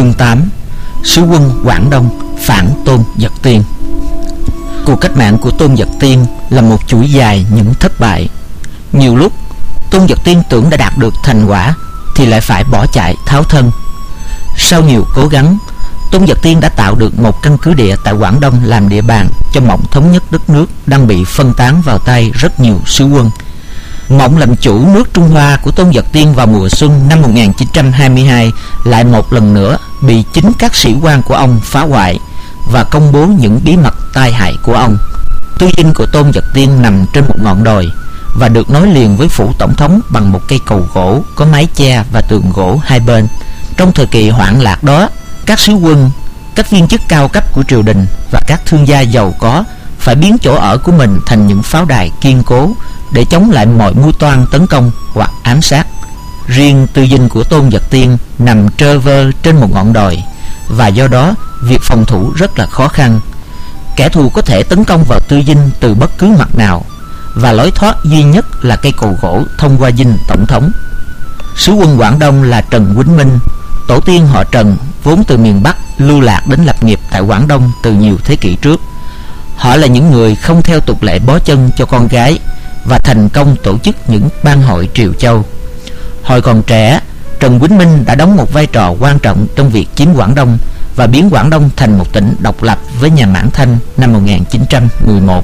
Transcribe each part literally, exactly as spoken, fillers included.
Chương tám. Sứ quân Quảng Đông phản Tôn Giật Tiên. Cuộc cách mạng của Tôn Giật Tiên là một chuỗi dài những thất bại. Nhiều lúc Tôn Giật Tiên tưởng đã đạt được thành quả thì lại phải bỏ chạy tháo thân. Sau nhiều cố gắng, Tôn Giật Tiên đã tạo được một căn cứ địa tại Quảng Đông làm địa bàn cho mộng thống nhất đất nước đang bị phân tán vào tay rất nhiều sứ quân. Mộng làm chủ nước Trung Hoa của Tôn Giật Tiên vào mùa xuân năm một nghìn chín trăm hai mươi hai lại một lần nữa bị chính các sĩ quan của ông phá hoại và công bố những bí mật tai hại của ông. Tư dinh của Tôn Giật Tiên nằm trên một ngọn đồi và được nối liền với phủ tổng thống bằng một cây cầu gỗ có mái che và tường gỗ hai bên. Trong thời kỳ hoạn lạc đó, các sứ quân, các viên chức cao cấp của triều đình và các thương gia giàu có phải biến chỗ ở của mình thành những pháo đài kiên cố để chống lại mọi mưu toan tấn công hoặc ám sát. Riêng tư dinh của Tôn Giật Tiên nằm trơ vơ trên một ngọn đồi và do đó việc phòng thủ rất là khó khăn. Kẻ thù có thể tấn công vào tư dinh từ bất cứ mặt nào và lối thoát duy nhất là cây cầu gỗ thông qua dinh tổng thống. Sứ quân Quảng Đông là Trần Quýnh Minh, tổ tiên họ Trần, vốn từ miền Bắc lưu lạc đến lập nghiệp tại Quảng Đông từ nhiều thế kỷ trước. Họ là những người không theo tục lệ bó chân cho con gái và thành công tổ chức những ban hội triều châu. Hồi còn trẻ, Trần Quýnh Minh đã đóng một vai trò quan trọng trong việc chiếm Quảng Đông và biến Quảng Đông thành một tỉnh độc lập với nhà Mãn Thanh năm một nghìn chín trăm mười một.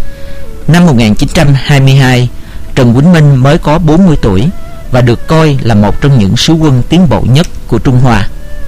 Năm một nghìn chín trăm hai mươi hai, Trần Quýnh Minh mới có bốn mươi tuổi và được coi là một trong những sứ quân tiến bộ nhất của Trung Hoa.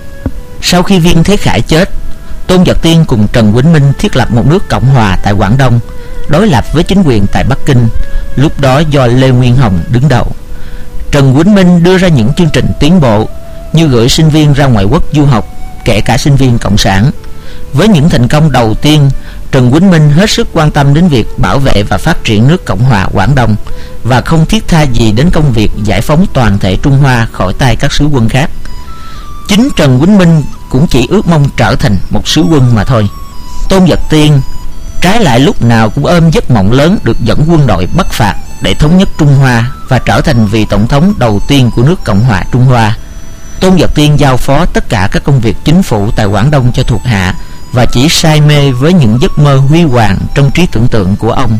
Sau khi Viên Thế Khải chết, Tôn Giật Tiên cùng Trần Quýnh Minh thiết lập một nước Cộng Hòa tại Quảng Đông, đối lập với chính quyền tại Bắc Kinh, lúc đó do Lê Nguyên Hồng đứng đầu. Trần Quýnh Minh đưa ra những chương trình tiến bộ như gửi sinh viên ra ngoại quốc du học, kể cả sinh viên cộng sản. Với những thành công đầu tiên, Trần Quýnh Minh hết sức quan tâm đến việc bảo vệ và phát triển nước Cộng Hòa Quảng Đông và không thiết tha gì đến công việc giải phóng toàn thể Trung Hoa khỏi tay các sứ quân khác. Chính Trần Quýnh Minh cũng chỉ ước mong trở thành một sứ quân mà thôi. Tôn Giật Tiên trái lại lúc nào cũng ôm giấc mộng lớn được dẫn quân đội Bắc phạt để thống nhất Trung Hoa và trở thành vị tổng thống đầu tiên của nước Cộng Hòa Trung Hoa. Tôn Giật Tiên giao phó tất cả các công việc chính phủ tại Quảng Đông cho thuộc hạ và chỉ say mê với những giấc mơ huy hoàng trong trí tưởng tượng của ông.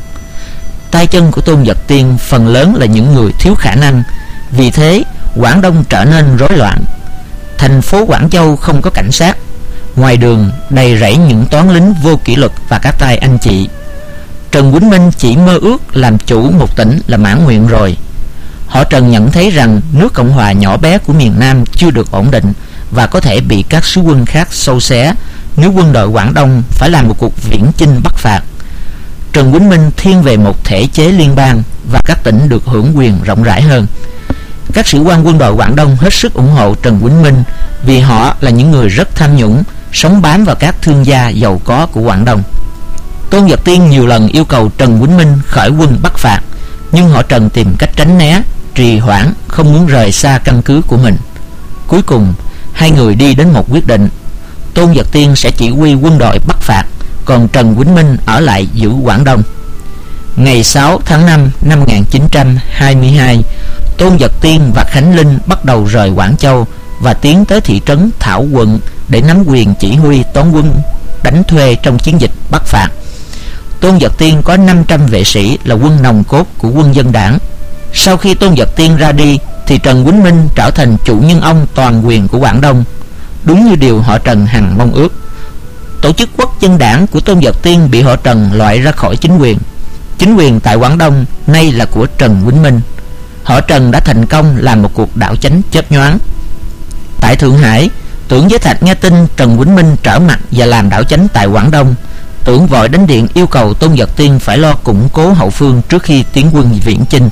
Tay chân của Tôn Giật Tiên phần lớn là những người thiếu khả năng, vì thế Quảng Đông trở nên rối loạn. Thành phố Quảng Châu không có cảnh sát, ngoài đường đầy rẫy những toán lính vô kỷ luật và các tay anh chị. Trần Quýnh Minh chỉ mơ ước làm chủ một tỉnh là mãn nguyện rồi. Họ Trần nhận thấy rằng nước Cộng Hòa nhỏ bé của miền Nam chưa được ổn định và có thể bị các sứ quân khác xâu xé nếu quân đội Quảng Đông phải làm một cuộc viễn chinh Bắc phạt. Trần Quýnh Minh thiên về một thể chế liên bang và các tỉnh được hưởng quyền rộng rãi hơn. Các sĩ quan quân đội Quảng Đông hết sức ủng hộ Trần Quýnh Minh vì họ là những người rất tham nhũng, sống bám vào các thương gia giàu có của Quảng Đông. Tôn Giật Tiên nhiều lần yêu cầu Trần Quýnh Minh khởi quân Bắc phạt, nhưng họ Trần tìm cách tránh né, trì hoãn, không muốn rời xa căn cứ của mình. Cuối cùng, hai người đi đến một quyết định: Tôn Giật Tiên sẽ chỉ huy quân đội Bắc phạt, còn Trần Quýnh Minh ở lại giữ Quảng Đông. Ngày sáu tháng năm năm một nghìn chín trăm hai mươi hai, Tôn Giật Tiên và Khánh Linh bắt đầu rời Quảng Châu và tiến tới thị trấn Thảo Quận để nắm quyền chỉ huy toán quân đánh thuê trong chiến dịch Bắc phạt. Tôn Giật Tiên có năm trăm vệ sĩ là quân nòng cốt của quân dân đảng. Sau khi Tôn Giật Tiên ra đi thì Trần Quýnh Minh trở thành chủ nhân ông toàn quyền của Quảng Đông, đúng như điều họ Trần hằng mong ước. Tổ chức quốc dân đảng của Tôn Giật Tiên bị họ Trần loại ra khỏi chính quyền. Chính quyền tại Quảng Đông nay là của Trần Quýnh Minh. Họ Trần đã thành công làm một cuộc đảo chánh chớp nhoáng. Tại Thượng Hải, Tưởng Giới Thạch nghe tin Trần Quýnh Minh trở mặt và làm đảo chánh tại Quảng Đông. Tưởng vội đánh điện yêu cầu Tôn Giật Tiên phải lo củng cố hậu phương trước khi tiến quân viễn chinh.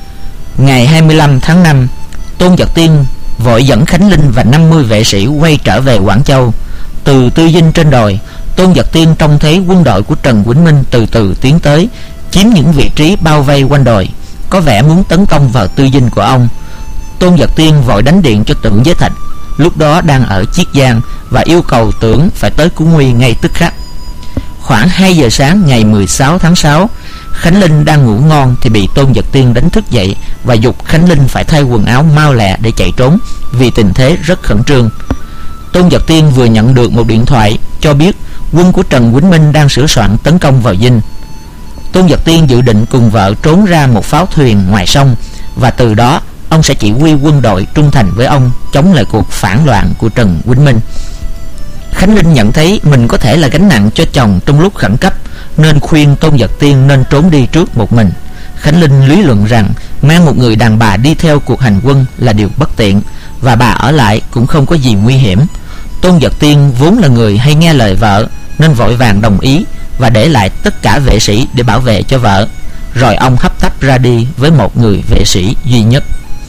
Ngày hai mươi lăm tháng năm, Tôn Giật Tiên vội dẫn Khánh Linh và năm mươi vệ sĩ quay trở về Quảng Châu. Từ tư dinh trên đồi, Tôn Giật Tiên trông thấy quân đội của Trần Quýnh Minh từ từ tiến tới, chiếm những vị trí bao vây quanh đồi, có vẻ muốn tấn công vào tư dinh của ông. Tôn Giật Tiên vội đánh điện cho Tưởng Giới Thạch, lúc đó đang ở Chiết Giang, và yêu cầu Tưởng phải tới cứu nguy ngay tức khắc. Khoảng hai giờ sáng ngày mười sáu tháng sáu, Khánh Linh đang ngủ ngon thì bị Tôn Giật Tiên đánh thức dậy và giục Khánh Linh phải thay quần áo mau lẹ để chạy trốn vì tình thế rất khẩn trương. Tôn Giật Tiên vừa nhận được một điện thoại cho biết quân của Trần Quýnh Minh đang sửa soạn tấn công vào Dinh. Tôn Giật Tiên dự định cùng vợ trốn ra một pháo thuyền ngoài sông, và từ đó ông sẽ chỉ huy quân đội trung thành với ông, chống lại cuộc phản loạn của Trần Quýnh Minh. Khánh Linh nhận thấy mình có thể là gánh nặng cho chồng trong lúc khẩn cấp, nên khuyên Tôn Giật Tiên nên trốn đi trước một mình. Khánh Linh lý luận rằng mang một người đàn bà đi theo cuộc hành quân là điều bất tiện, và bà ở lại cũng không có gì nguy hiểm. Tôn Giật Tiên vốn là người hay nghe lời vợ, nên vội vàng đồng ý và để lại tất cả vệ sĩ để bảo vệ cho vợ. Rồi ông hấp tấp ra đi với một người vệ sĩ duy nhất.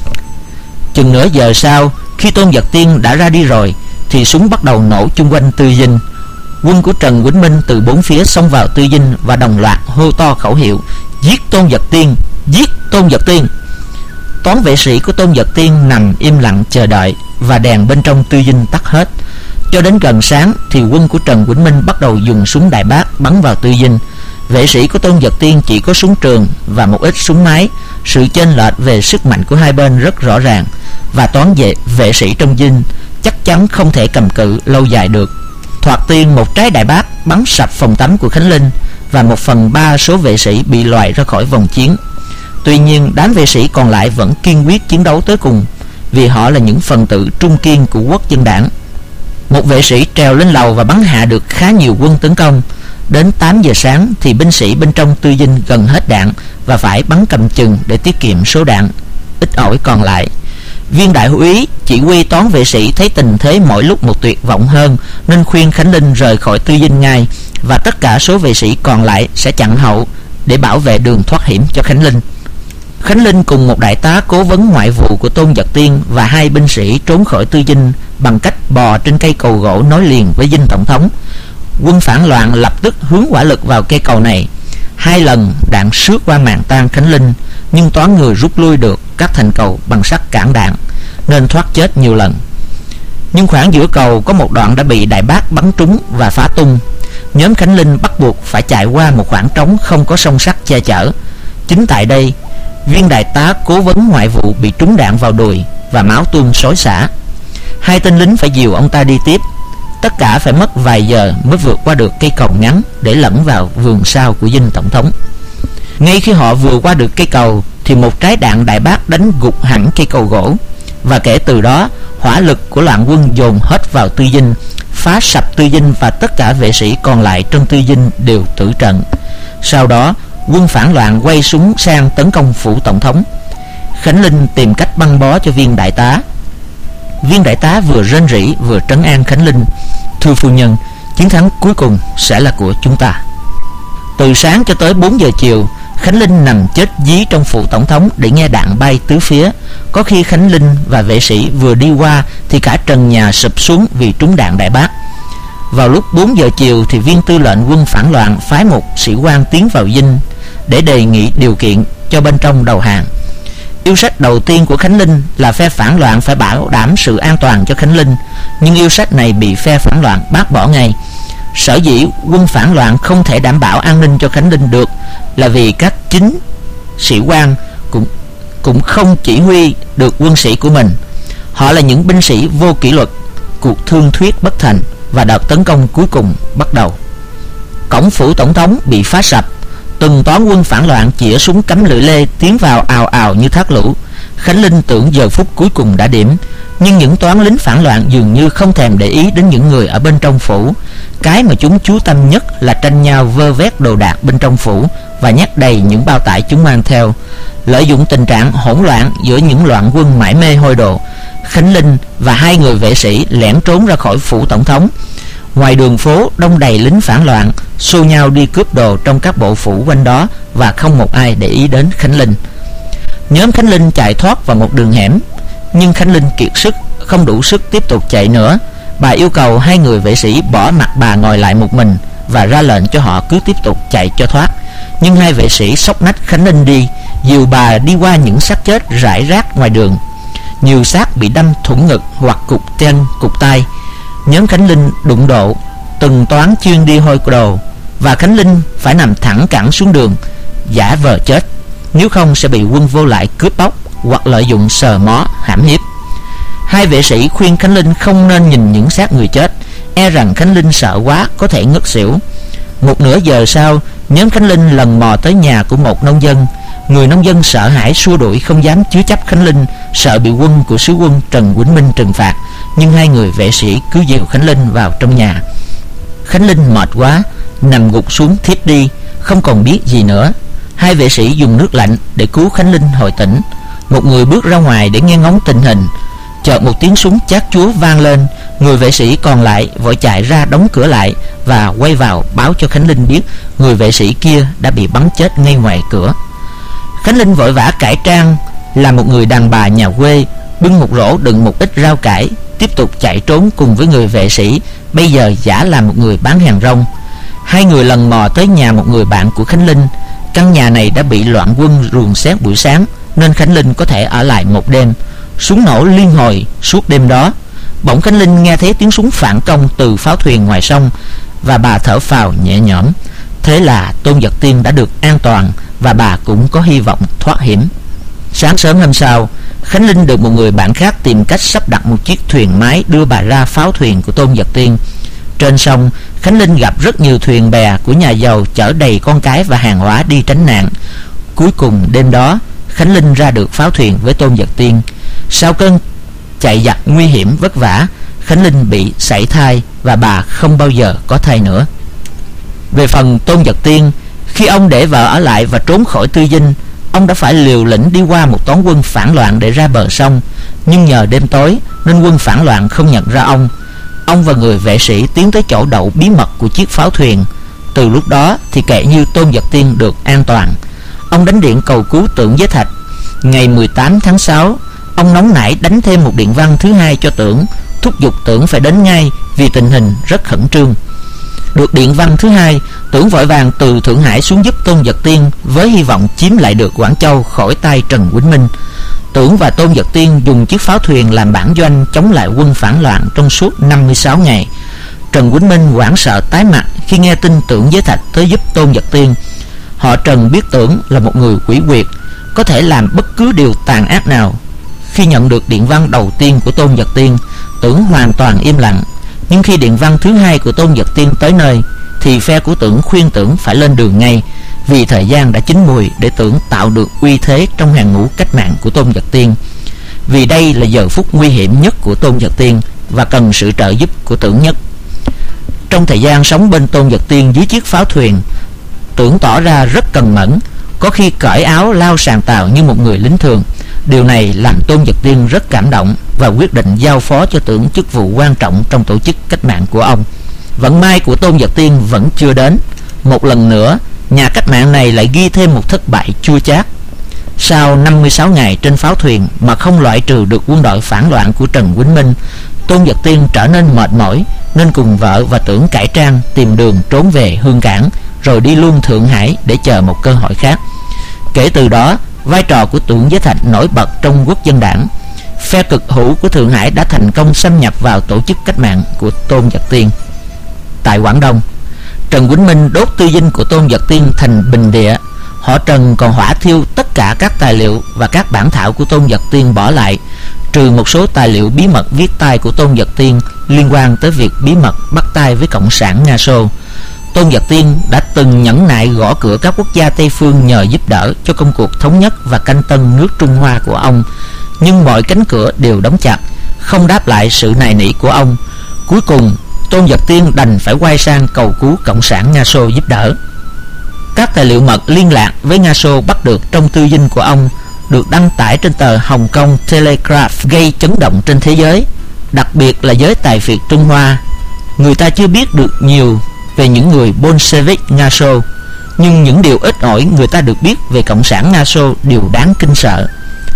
Chừng nửa giờ sau, khi Tôn Giật Tiên đã ra đi rồi, thì súng bắt đầu nổ chung quanh Tư Dinh. Quân của Trần Quýnh Minh từ bốn phía xông vào Tư Dinh và đồng loạt hô to khẩu hiệu: giết Tôn Giật Tiên, giết Tôn Giật Tiên. Toán vệ sĩ của Tôn Giật Tiên nằm im lặng chờ đợi, và đèn bên trong Tư Dinh tắt hết. Cho đến gần sáng thì quân của Trần Quýnh Minh bắt đầu dùng súng đại bác bắn vào Tư Dinh. Vệ sĩ của Tôn Giật Tiên chỉ có súng trường và một ít súng máy. Sự chênh lệch về sức mạnh của hai bên rất rõ ràng, và toán vệ vệ sĩ trong Dinh chắc chắn không thể cầm cự lâu dài được. Thoạt tiên, một trái đại bác bắn sập phòng tắm của Khánh Linh, và một phần ba số vệ sĩ bị loại ra khỏi vòng chiến. Tuy nhiên, đám vệ sĩ còn lại vẫn kiên quyết chiến đấu tới cùng, vì họ là những phần tử trung kiên của Quốc dân đảng. Một vệ sĩ trèo lên lầu và bắn hạ được khá nhiều quân tấn công. Đến tám giờ sáng thì binh sĩ bên trong Tư Dinh gần hết đạn và phải bắn cầm chừng để tiết kiệm số đạn ít ỏi còn lại. Viên đại úy chỉ huy toán vệ sĩ thấy tình thế mỗi lúc một tuyệt vọng hơn, nên khuyên Khánh Linh rời khỏi Tư Dinh ngay, và tất cả số vệ sĩ còn lại sẽ chặn hậu để bảo vệ đường thoát hiểm cho Khánh Linh. Khánh Linh cùng một đại tá cố vấn ngoại vụ của Tôn Giật Tiên và hai binh sĩ trốn khỏi Tư Dinh bằng cách bò trên cây cầu gỗ nối liền với dinh tổng thống. Quân phản loạn lập tức hướng hỏa lực vào cây cầu này. Hai lần đạn xước qua màn tan Khánh Linh, nhưng toán người rút lui được các thành cầu bằng sắt cản đạn, nên thoát chết nhiều lần. Nhưng khoảng giữa cầu có một đoạn đã bị đại bác bắn trúng và phá tung. Nhóm Khánh Linh bắt buộc phải chạy qua một khoảng trống không có song sắt che chở. Chính tại đây, viên đại tá cố vấn ngoại vụ bị trúng đạn vào đùi và máu tuôn xối xả. Hai tên lính phải dìu ông ta đi tiếp. Tất cả phải mất vài giờ mới vượt qua được cây cầu ngắn để lẫn vào vườn sau của dinh tổng thống. Ngay khi họ vừa qua được cây cầu thì một trái đạn đại bác đánh gục hẳn cây cầu gỗ, và kể từ đó hỏa lực của loạn quân dồn hết vào Tư Dinh, phá sập Tư Dinh, và tất cả vệ sĩ còn lại trong Tư Dinh đều tử trận. Sau đó quân phản loạn quay súng sang tấn công phủ tổng thống. Khánh Linh tìm cách băng bó cho viên đại tá. Viên đại tá vừa rên rỉ vừa trấn an Khánh Linh: thưa phu nhân, chiến thắng cuối cùng sẽ là của chúng ta. Từ sáng cho tới bốn giờ chiều, Khánh Linh nằm chết dí trong phủ tổng thống để nghe đạn bay tứ phía. Có khi Khánh Linh và vệ sĩ vừa đi qua thì cả trần nhà sụp xuống vì trúng đạn đại bác. Vào lúc bốn giờ chiều thì viên tư lệnh quân phản loạn phái một sĩ quan tiến vào dinh để đề nghị điều kiện cho bên trong đầu hàng. Yêu sách đầu tiên của Khánh Linh là phe phản loạn phải bảo đảm sự an toàn cho Khánh Linh, nhưng yêu sách này bị phe phản loạn bác bỏ ngay. Sở dĩ quân phản loạn không thể đảm bảo an ninh cho Khánh Linh được là vì các chính sĩ quan cũng cũng không chỉ huy được quân sĩ của mình. Họ là những binh sĩ vô kỷ luật. Cuộc thương thuyết bất thành và đợt tấn công cuối cùng bắt đầu. Cổng phủ tổng thống bị phá sập. Từng toán quân phản loạn chĩa súng cắm lưỡi lê tiến vào ào ào như thác lũ. Khánh Linh tưởng giờ phút cuối cùng đã điểm, nhưng những toán lính phản loạn dường như không thèm để ý đến những người ở bên trong phủ. Cái mà chúng chú tâm nhất là tranh nhau vơ vét đồ đạc bên trong phủ và nhét đầy những bao tải chúng mang theo. Lợi dụng tình trạng hỗn loạn giữa những loạn quân mải mê hôi đồ, Khánh Linh và hai người vệ sĩ lẻn trốn ra khỏi phủ tổng thống. Ngoài đường phố đông đầy lính phản loạn, xô nhau đi cướp đồ trong các bộ phủ quanh đó, và không một ai để ý đến Khánh Linh. Nhóm Khánh Linh chạy thoát vào một đường hẻm, nhưng Khánh Linh kiệt sức, không đủ sức tiếp tục chạy nữa. Bà yêu cầu hai người vệ sĩ bỏ mặc bà ngồi lại một mình và ra lệnh cho họ cứ tiếp tục chạy cho thoát. Nhưng hai vệ sĩ xốc nách Khánh Linh đi, dìu bà đi qua những xác chết rải rác ngoài đường. Nhiều xác bị đâm thủng ngực hoặc cụt chân, cụt tay. Nhóm Khánh Linh đụng độ từng toán chuyên đi hôi đồ, và Khánh Linh phải nằm thẳng cẳng xuống đường, giả vờ chết, nếu không sẽ bị quân vô lại cướp bóc hoặc lợi dụng sờ mó hãm hiếp. Hai vệ sĩ khuyên Khánh Linh không nên nhìn những xác người chết, e rằng Khánh Linh sợ quá có thể ngất xỉu. Một nửa giờ sau, nhóm Khánh Linh lần mò tới nhà của một nông dân. Người nông dân sợ hãi xua đuổi, không dám chứa chấp Khánh Linh, sợ bị quân của sứ quân Trần Quýnh Minh trừng phạt. Nhưng hai người vệ sĩ cứ dìu Khánh Linh vào trong nhà. Khánh Linh mệt quá, nằm gục xuống thiếp đi, không còn biết gì nữa. Hai vệ sĩ dùng nước lạnh để cứu Khánh Linh hồi tỉnh. Một người bước ra ngoài để nghe ngóng tình hình. Chợt một tiếng súng chát chúa vang lên. Người vệ sĩ còn lại vội chạy ra đóng cửa lại và quay vào báo cho Khánh Linh biết người vệ sĩ kia đã bị bắn chết ngay ngoài cửa. Khánh Linh vội vã cải trang là một người đàn bà nhà quê, bưng một rổ đựng một ít rau cải, tiếp tục chạy trốn cùng với người vệ sĩ, bây giờ giả là một người bán hàng rong. Hai người lần mò tới nhà một người bạn của Khánh Linh. Căn nhà này đã bị loạn quân ruồng xét buổi sáng, nên Khánh Linh có thể ở lại một đêm. Súng nổ liên hồi suốt đêm đó. Bỗng Khánh Linh nghe thấy tiếng súng phản công từ pháo thuyền ngoài sông, và bà thở phào nhẹ nhõm. Thế là Tôn Vật Tiên đã được an toàn, và bà cũng có hy vọng thoát hiểm. Sáng sớm hôm sau, Khánh Linh được một người bạn khác tìm cách sắp đặt một chiếc thuyền máy đưa bà ra pháo thuyền của Tôn Vật Tiên. Trên sông, Khánh Linh gặp rất nhiều thuyền bè của nhà giàu chở đầy con cái và hàng hóa đi tránh nạn. Cuối cùng đêm đó, Khánh Linh ra được pháo thuyền với Tôn Vật Tiên. Sau cơn chạy giặc nguy hiểm vất vả, Khánh Linh bị sảy thai và bà không bao giờ có thai nữa. Về phần Tôn Vật Tiên, khi ông để vợ ở lại và trốn khỏi Tư Dinh, ông đã phải liều lĩnh đi qua một toán quân phản loạn để ra bờ sông. Nhưng nhờ đêm tối nên quân phản loạn không nhận ra ông. Ông và người vệ sĩ tiến tới chỗ đậu bí mật của chiếc pháo thuyền. Từ lúc đó thì kể như Tôn Vật Tiên được an toàn. Ông đánh điện cầu cứu Tưởng với Thạch. Ngày mười tám tháng sáu, ông nóng nảy đánh thêm một điện văn thứ hai cho Tưởng, thúc giục Tưởng phải đến ngay vì tình hình rất khẩn trương. Được điện văn thứ hai, Tưởng vội vàng từ Thượng Hải xuống giúp Tôn Vật Tiên với hy vọng chiếm lại được Quảng Châu khỏi tay Trần Quýnh Minh. Tưởng và Tôn Vật Tiên dùng chiếc pháo thuyền làm bản doanh chống lại quân phản loạn trong suốt năm mươi sáu ngày. Trần Quýnh Minh hoảng sợ tái mặt khi nghe tin Tưởng với Thạch tới giúp Tôn Vật Tiên. Họ Trần biết Tưởng là một người quỷ quyệt, có thể làm bất cứ điều tàn ác nào. Khi nhận được điện văn đầu tiên của Tôn Vật Tiên, Tưởng hoàn toàn im lặng. Nhưng khi điện văn thứ hai của Tôn Vật Tiên tới nơi, thì phe của Tưởng khuyên Tưởng phải lên đường ngay, vì thời gian đã chín mùi để Tưởng tạo được uy thế trong hàng ngũ cách mạng của Tôn Vật Tiên. Vì đây là giờ phút nguy hiểm nhất của Tôn Vật Tiên và cần sự trợ giúp của Tưởng nhất. Trong thời gian sống bên Tôn Vật Tiên dưới chiếc pháo thuyền, Tưởng tỏ ra rất cần mẫn, có khi cởi áo lao sàn tàu như một người lính thường. Điều này làm Tôn Vật Tiên rất cảm động và quyết định giao phó cho Tưởng chức vụ quan trọng trong tổ chức cách mạng của ông. Vận may của Tôn Vật Tiên vẫn chưa đến. Một lần nữa, nhà cách mạng này lại ghi thêm một thất bại chua chát. Sau năm mươi sáu ngày trên pháo thuyền mà không loại trừ được quân đội phản loạn của Trần Quýnh Minh, Tôn Vật Tiên trở nên mệt mỏi, nên cùng vợ và Tưởng cải trang tìm đường trốn về Hương Cảng, rồi đi luôn Thượng Hải để chờ một cơ hội khác. Kể từ đó, vai trò của Tưởng với Thạch nổi bật trong Quốc dân đảng. Phe cực hữu của Thượng Hải đã thành công xâm nhập vào tổ chức cách mạng của Tôn Vật Tiên. Tại Quảng Đông, Trần Quýnh Minh đốt tư dinh của Tôn Vật Tiên thành bình địa. Họ Trần còn hỏa thiêu tất cả các tài liệu và các bản thảo của Tôn Vật Tiên bỏ lại, trừ một số tài liệu bí mật viết tay của Tôn Vật Tiên liên quan tới việc bí mật bắt tay với Cộng sản Nga Xô. Tôn Vật Tiên đã từng nhẫn nại gõ cửa các quốc gia Tây phương nhờ giúp đỡ cho công cuộc thống nhất và canh tân nước Trung Hoa của ông, nhưng mọi cánh cửa đều đóng chặt, không đáp lại sự nài nỉ của ông. Cuối cùng, Tôn Vật Tiên đành phải quay sang cầu cứu Cộng sản Nga Xô giúp đỡ. Các tài liệu mật liên lạc với Nga Xô bắt được trong tư dinh của ông được đăng tải trên tờ Hồng Kông Telegraph, gây chấn động trên thế giới, đặc biệt là giới tài phiệt Trung Hoa. Người ta chưa biết được nhiều về những người Bolshevik Nga Xô, nhưng những điều ít ỏi người ta được biết về Cộng sản Nga Xô đều đáng kinh sợ.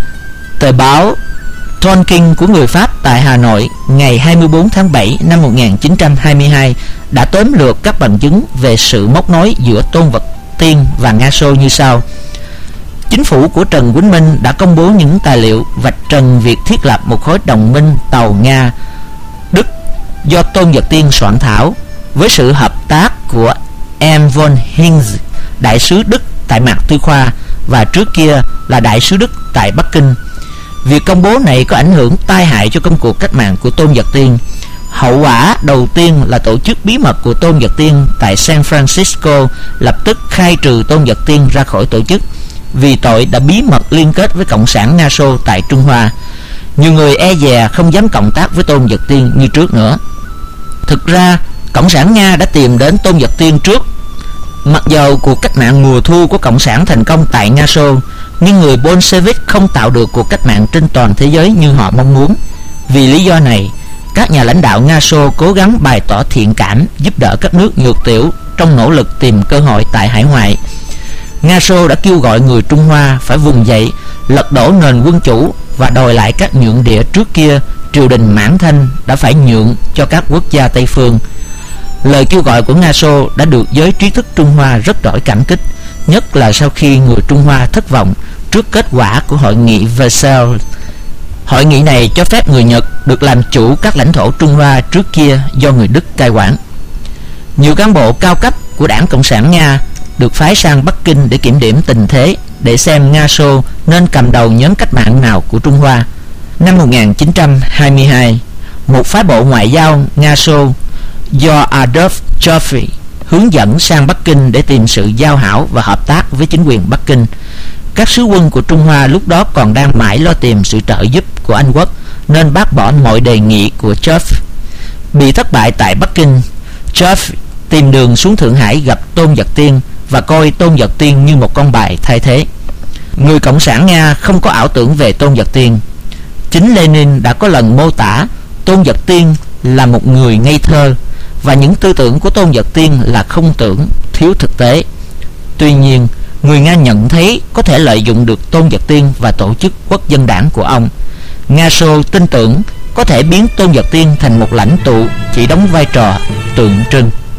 Tờ báo Tonkin của người Pháp tại Hà Nội ngày hai mươi bốn tháng bảy năm một nghìn chín trăm hai mươi hai đã tóm lược các bằng chứng về sự móc nối giữa Tôn Vật Tiên và Nga Xô như sau. Chính phủ của Trần Quýnh Minh đã công bố những tài liệu vạch trần việc thiết lập một khối đồng minh tàu Nga Đức do Tôn Vật Tiên soạn thảo với sự hợp tác của M. von Hinz, đại sứ Đức tại Mạc Tư Khoa và trước kia là đại sứ Đức tại Bắc Kinh. Việc công bố này có ảnh hưởng tai hại cho công cuộc cách mạng của Tôn Giật Tiên. Hậu quả đầu tiên là tổ chức bí mật của Tôn Giật Tiên tại San Francisco lập tức khai trừ Tôn Giật Tiên ra khỏi tổ chức vì tội đã bí mật liên kết với Cộng sản Nga Xô tại Trung Hoa. Nhiều người e dè không dám cộng tác với Tôn Giật Tiên như trước nữa. Thực ra, Cộng sản Nga đã tìm đến Tôn Giật Tiên trước. Mặc dầu cuộc cách mạng mùa thu của Cộng sản thành công tại Nga Xô, nhưng người Bolshevik không tạo được cuộc cách mạng trên toàn thế giới như họ mong muốn. Vì lý do này, các nhà lãnh đạo Nga Xô cố gắng bày tỏ thiện cảm giúp đỡ các nước nhược tiểu trong nỗ lực tìm cơ hội tại hải ngoại. Nga Xô đã kêu gọi người Trung Hoa phải vùng dậy, lật đổ nền quân chủ và đòi lại các nhượng địa trước kia triều đình Mãn Thanh đã phải nhượng cho các quốc gia Tây phương. Lời kêu gọi của Nga Xô đã được giới trí thức Trung Hoa rất đổi cảm kích, nhất là sau khi người Trung Hoa thất vọng trước kết quả của hội nghị Versailles. Hội nghị này cho phép người Nhật được làm chủ các lãnh thổ Trung Hoa trước kia do người Đức cai quản. Nhiều cán bộ cao cấp của Đảng Cộng sản Nga được phái sang Bắc Kinh để kiểm điểm tình thế, để xem Nga Xô nên cầm đầu nhóm cách mạng nào của Trung Hoa. Năm một nghìn chín trăm hai mươi hai, một phái bộ ngoại giao Nga Xô do Adolf Joffre hướng dẫn sang Bắc Kinh để tìm sự giao hảo và hợp tác với chính quyền Bắc Kinh. Các sứ quân của Trung Hoa lúc đó còn đang mãi lo tìm sự trợ giúp của Anh Quốc, nên bác bỏ mọi đề nghị của Joffre. Bị thất bại tại Bắc Kinh, Joffre tìm đường xuống Thượng Hải gặp Tôn Giật Tiên và coi Tôn Giật Tiên như một con bài thay thế. Người Cộng sản Nga không có ảo tưởng về Tôn Giật Tiên. Chính Lenin đã có lần mô tả Tôn Giật Tiên là một người ngây thơ, và những tư tưởng của Tôn Giật Tiên là không tưởng, thiếu thực tế. Tuy nhiên, người Nga nhận thấy có thể lợi dụng được Tôn Giật Tiên và tổ chức Quốc dân đảng của ông. Nga Xô tin tưởng có thể biến Tôn Giật Tiên thành một lãnh tụ chỉ đóng vai trò tượng trưng.